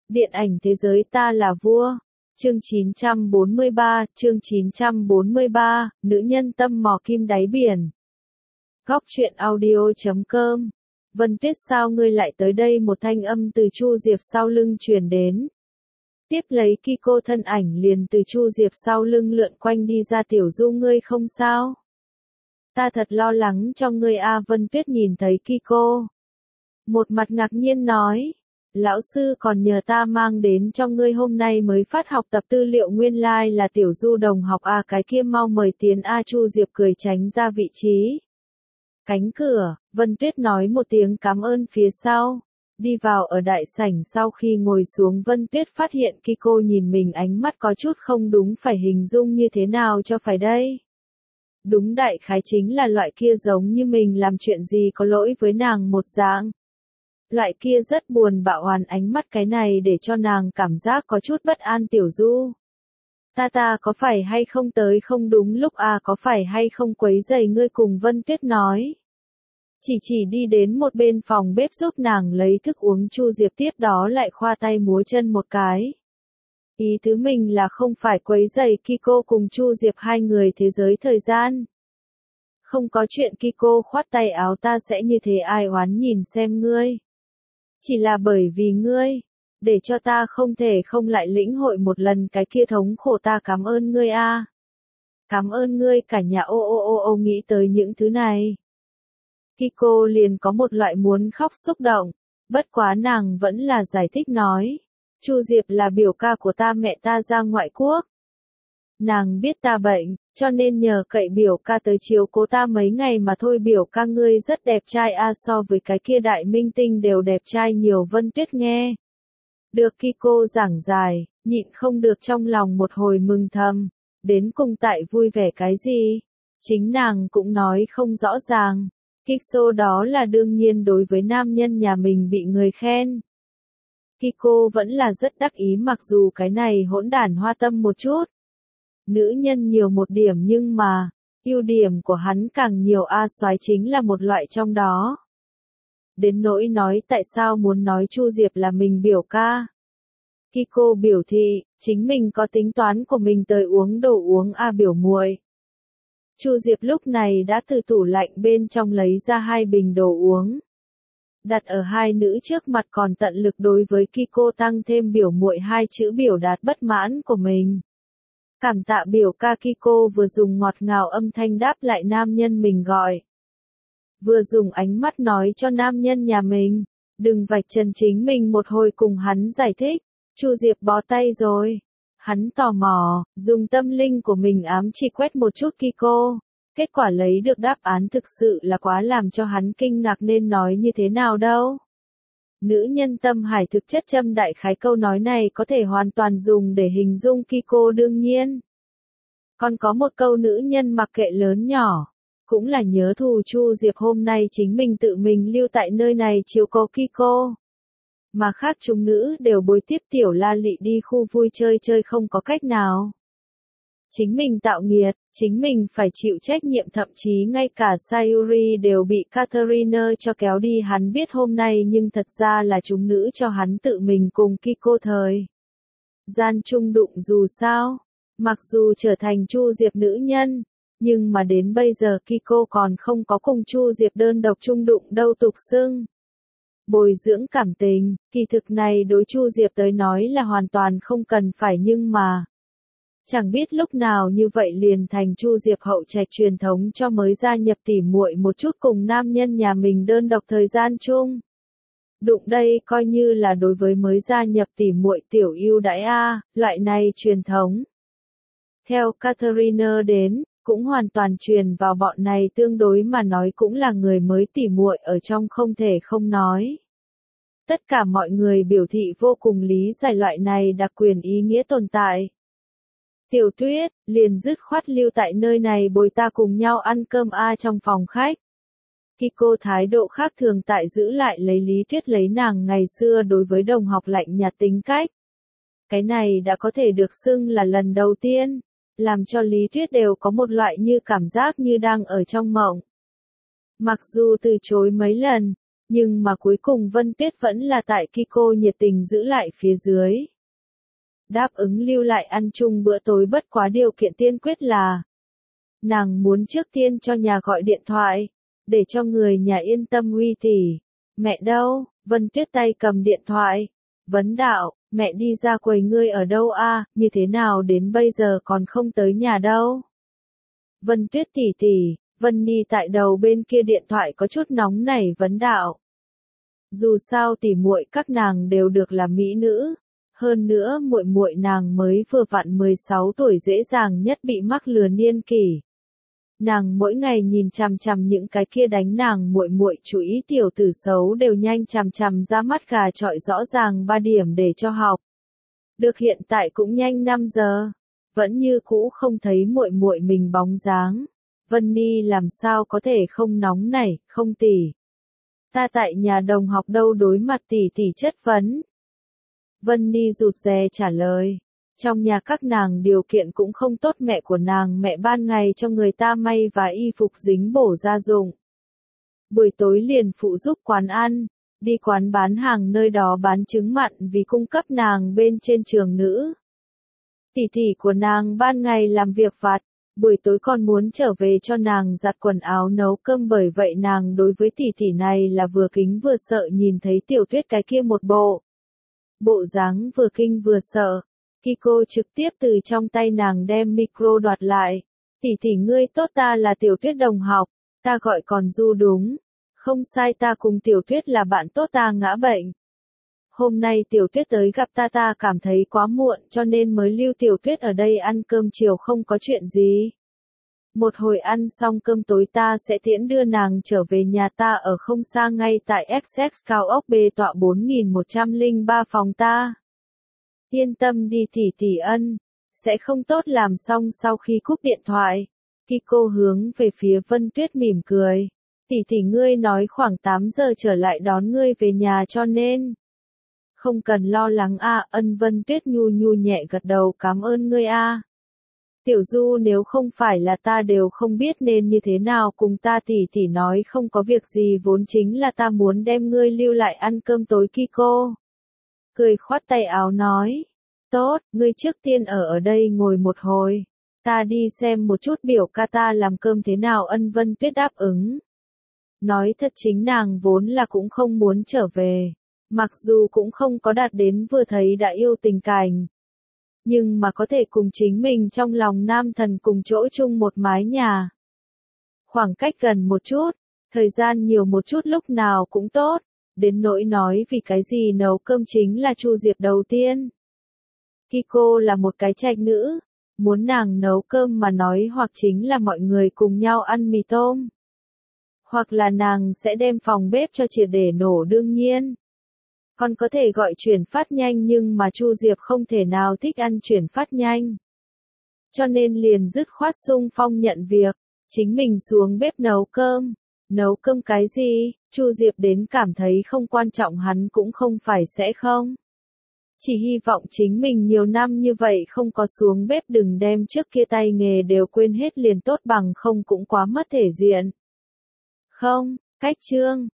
Điện ảnh thế giới ta là vua. Chương 943, nữ nhân tâm mò kim đáy biển. Góc truyện audio.com. Vân Tuyết, sao ngươi lại tới đây? Một thanh âm từ Chu Diệp sau lưng truyền đến. Tiếp lấy Kiko thân ảnh liền từ Chu Diệp sau lưng lượn quanh đi ra. Tiểu Du, ngươi không sao? Ta thật lo lắng cho ngươi a. Vân Tuyết nhìn thấy Kiko, một mặt ngạc nhiên nói. Lão sư còn nhờ ta mang đến cho ngươi, hôm nay mới phát học tập tư liệu, nguyên lai là Tiểu Du đồng học a. Cái kia mau mời tiến a. Chu Diệp cười tránh ra vị trí cánh cửa. Vân Tuyết nói một tiếng cảm ơn phía sau, đi vào ở đại sảnh. Sau khi ngồi xuống, Vân Tuyết phát hiện Kiko nhìn mình ánh mắt có chút không đúng, phải hình dung như thế nào cho phải đây? Đúng, đại khái chính là loại kia giống như mình làm chuyện gì có lỗi với nàng một dạng. Loại kia rất buồn bã oán ánh mắt, cái này để cho nàng cảm giác có chút bất an. Tiểu Du, ta có phải hay không tới không đúng lúc à, có phải hay không quấy rầy ngươi? Cùng Vân Tuyết nói. Chỉ đi đến một bên phòng bếp giúp nàng lấy thức uống. Chu Diệp tiếp đó lại khoa tay múa chân một cái. Ý tứ mình là không phải quấy rầy Kiko cùng Chu Diệp hai người thế giới thời gian. Không có chuyện. Kiko khoát tay áo, ta sẽ như thế ai oán nhìn xem ngươi. Chỉ là bởi vì ngươi, để cho ta không thể không lại lĩnh hội một lần cái kia thống khổ. Ta cảm ơn ngươi a. Cảm ơn ngươi cả nhà. Ô, nghĩ tới những thứ này, Kiko liền có một loại muốn khóc xúc động. Bất quá nàng vẫn là giải thích nói. Chu Diệp là biểu ca của ta, mẹ ta ra ngoại quốc. Nàng biết ta bệnh, cho nên nhờ cậy biểu ca tới chiếu cố ta mấy ngày mà thôi. Biểu ca ngươi rất đẹp trai a, so với cái kia đại minh tinh đều đẹp trai nhiều. Vân Tuyết nghe được Kiko giảng giải, nhịn không được trong lòng một hồi mừng thầm. Đến cùng tại vui vẻ cái gì? Chính nàng cũng nói không rõ ràng. Kiko đó là đương nhiên, đối với nam nhân nhà mình bị người khen, Kiko vẫn là rất đắc ý, mặc dù cái này hỗn đản hoa tâm một chút. Nữ nhân nhiều một điểm nhưng mà, ưu điểm của hắn càng nhiều a. Soái chính là một loại trong đó. Đến nỗi nói tại sao muốn nói Chu Diệp là mình biểu ca, Kiko biểu thị, chính mình có tính toán của mình, tới uống đồ uống a. Biểu muội. Chu Diệp lúc này đã từ tủ lạnh bên trong lấy ra hai bình đồ uống, đặt ở hai nữ trước mặt, còn tận lực đối với Kiko tăng thêm biểu muội hai chữ, biểu đạt bất mãn của mình. Cảm tạ biểu ca. Kiko vừa dùng ngọt ngào âm thanh đáp lại nam nhân mình gọi, vừa dùng ánh mắt nói cho nam nhân nhà mình, đừng vạch trần chính mình một hồi, cùng hắn giải thích. Chu Diệp bó tay rồi. Hắn tò mò, dùng tâm linh của mình ám chỉ quét một chút Kiko. Kết quả lấy được đáp án thực sự là quá làm cho hắn kinh ngạc, nên nói như thế nào đâu. Nữ nhân tâm hải thực chất châm đại khái, câu nói này có thể hoàn toàn dùng để hình dung Kiko. Đương nhiên, còn có một câu nữ nhân mặc kệ lớn nhỏ, cũng là nhớ thù Chu Diệp. Hôm nay chính mình tự mình lưu tại nơi này chiếu cố Kiko, mà khác chúng nữ đều bồi tiếp tiểu La Lị đi khu vui chơi không có cách nào. Chính mình tạo nghiệt, chính mình phải chịu trách nhiệm, thậm chí ngay cả Sayuri đều bị Katarina cho kéo đi. Hắn biết hôm nay nhưng thật ra là chúng nữ cho hắn tự mình cùng Kiko thời gian chung đụng. Dù sao, mặc dù trở thành Chu Diệp nữ nhân, nhưng mà đến bây giờ Kiko còn không có cùng Chu Diệp đơn độc chung đụng đâu. Tục xưng bồi dưỡng cảm tình, kỳ thực này đối Chu Diệp tới nói là hoàn toàn không cần phải, nhưng mà chẳng biết lúc nào như vậy liền thành Chu Diệp hậu trạch truyền thống cho mới gia nhập tỉ muội một chút cùng nam nhân nhà mình đơn độc thời gian chung đụng. Đây coi như là đối với mới gia nhập tỉ muội tiểu ưu đãi a. Loại này truyền thống, theo Katarina đến, cũng hoàn toàn truyền vào bọn này, tương đối mà nói cũng là người mới tỉ muội ở trong không thể không nói. Tất cả mọi người biểu thị vô cùng lý giải loại này đặc quyền ý nghĩa tồn tại. Tiểu Tuyết, liền dứt khoát lưu tại nơi này bồi ta cùng nhau ăn cơm a. Trong phòng khách, Kiko thái độ khác thường tại giữ lại lấy Lý Tuyết, lấy nàng ngày xưa đối với đồng học lạnh nhạt tính cách. Cái này đã có thể được xưng là lần đầu tiên, làm cho Lý Tuyết đều có một loại như cảm giác như đang ở trong mộng. Mặc dù từ chối mấy lần, Nhưng mà cuối cùng Vân Tuyết vẫn là tại Kiko nhiệt tình giữ lại phía dưới. Đáp ứng lưu lại ăn chung bữa tối, bất quá điều kiện tiên quyết là nàng muốn trước tiên cho nhà gọi điện thoại, để cho người nhà yên tâm. Huy tỷ, mẹ đâu? Vân Tuyết tay cầm điện thoại, vấn đạo, mẹ đi ra quầy, ngươi ở đâu a? Như thế nào đến bây giờ còn không tới nhà đâu? Vân Tuyết tỷ tỷ, Vân Nhi tại đầu bên kia điện thoại có chút nóng nảy vấn đạo. Dù sao tỷ muội các nàng đều được là mỹ nữ, hơn nữa muội muội nàng mới vừa vặn 16 tuổi, dễ dàng nhất bị mắc lừa niên kỷ. Nàng mỗi ngày nhìn chằm chằm những cái kia đánh nàng muội muội chú ý tiểu tử xấu đều nhanh chằm chằm ra mắt gà chọi rõ ràng 3 điểm để cho học. Được hiện tại cũng nhanh 5 giờ, vẫn như cũ không thấy muội muội mình bóng dáng. Vân Nhi làm sao có thể không nóng nảy, không tỷ. Ta tại nhà đồng học đâu, đối mặt tỷ tỷ chất vấn. Vân Nhi rụt rè trả lời. Trong nhà các nàng điều kiện cũng không tốt, mẹ của nàng mẹ ban ngày cho người ta may và y phục dính bổ gia dụng. Buổi tối liền phụ giúp quán ăn, đi quán bán hàng nơi đó bán trứng mặn vì cung cấp nàng bên trên trường nữ. Tỷ tỷ của nàng ban ngày làm việc vặt, buổi tối còn muốn trở về cho nàng giặt quần áo nấu cơm, bởi vậy nàng đối với tỷ tỷ này là vừa kính vừa sợ. Nhìn thấy Tiểu Tuyết cái kia một bộ dáng vừa kinh vừa sợ, Kiko trực tiếp từ trong tay nàng đem micro đoạt lại. Tỷ tỷ ngươi tốt, ta là Tiểu Tuyết đồng học, ta gọi còn Du đúng. Không sai, ta cùng Tiểu Tuyết là bạn tốt, ta ngã bệnh. Hôm nay Tiểu Tuyết tới gặp ta cảm thấy quá muộn cho nên mới lưu Tiểu Tuyết ở đây ăn cơm chiều, không có chuyện gì. Một hồi ăn xong cơm tối ta sẽ tiễn đưa nàng trở về, nhà ta ở không xa ngay tại XX cao ốc B tọa 4103 phòng ta. Yên tâm đi tỷ tỷ ân, sẽ không tốt. Làm xong sau khi cúp điện thoại, Kiko hướng về phía Vân Tuyết mỉm cười. Tỷ tỷ ngươi nói khoảng 8 giờ trở lại đón ngươi về nhà cho nên không cần lo lắng a. Ân. Vân Tuyết nhu nhẹ gật đầu, cảm ơn ngươi a. Tiểu Du, nếu không phải là ta đều không biết nên như thế nào cùng ta. Tỷ tỷ nói không có việc gì, vốn chính là ta muốn đem ngươi lưu lại ăn cơm tối. Kiko cười khoát tay áo nói, tốt, ngươi trước tiên ở đây ngồi một hồi, ta đi xem một chút biểu ca ta làm cơm thế nào. Ân. Vân Tuyết đáp ứng. Nói thật chính nàng vốn là cũng không muốn trở về, mặc dù cũng không có đạt đến vừa thấy đã yêu tình cảnh, nhưng mà có thể cùng chính mình trong lòng nam thần cùng chỗ chung một mái nhà. Khoảng cách gần một chút, thời gian nhiều một chút lúc nào cũng tốt, đến nỗi nói vì cái gì nấu cơm chính là Chu Diệp đầu tiên. Kiko là một cái trạch nữ, muốn nàng nấu cơm mà nói hoặc chính là mọi người cùng nhau ăn mì tôm, hoặc là nàng sẽ đem phòng bếp cho triệt để nổ. Đương nhiên, còn có thể gọi chuyển phát nhanh, nhưng mà Chu Diệp không thể nào thích ăn chuyển phát nhanh. Cho nên liền dứt khoát xung phong nhận việc, chính mình xuống bếp nấu cơm. Nấu cơm cái gì? Chu Diệp đến cảm thấy không quan trọng, hắn cũng không phải sẽ không. Chỉ hy vọng chính mình nhiều năm như vậy không có xuống bếp đừng đem trước kia tay nghề đều quên hết liền tốt, bằng không cũng quá mất thể diện. Không, cách chương.